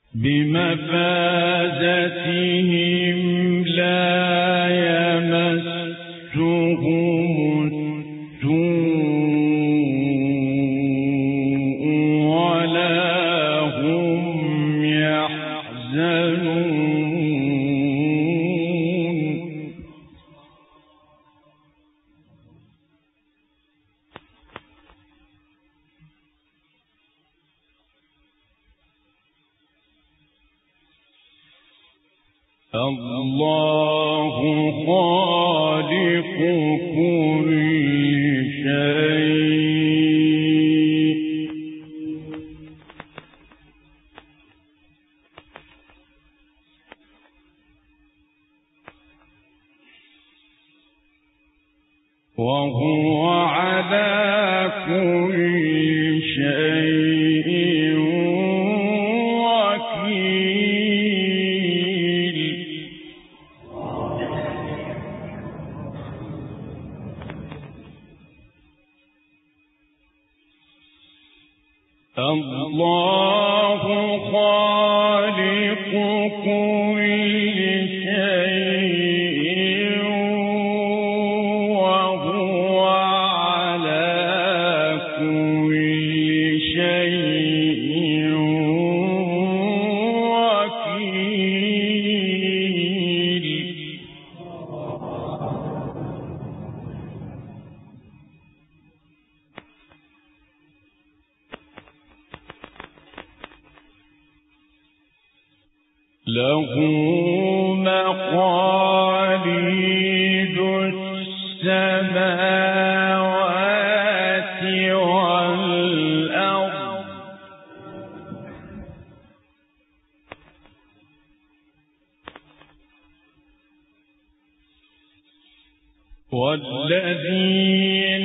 بمفازتهم لا يمسهم السوء ولا هم يحزنون. الله خالق كل شيء وهو على كل شيء الله خالق كل شيء وهو على كل شيء وكيل. له مقاليد السماوات والأرض والذين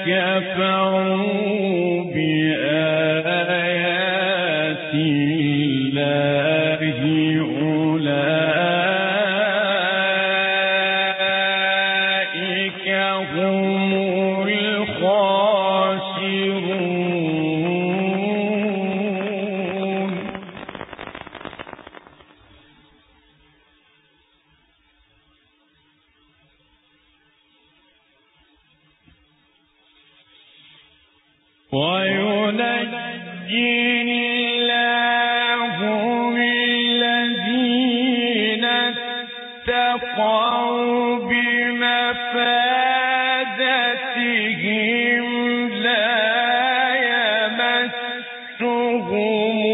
كفروا بآيات الله أولئك هم الخاسرون. وينجي الله الذين اتقوا بمفازتهم لا يمسهم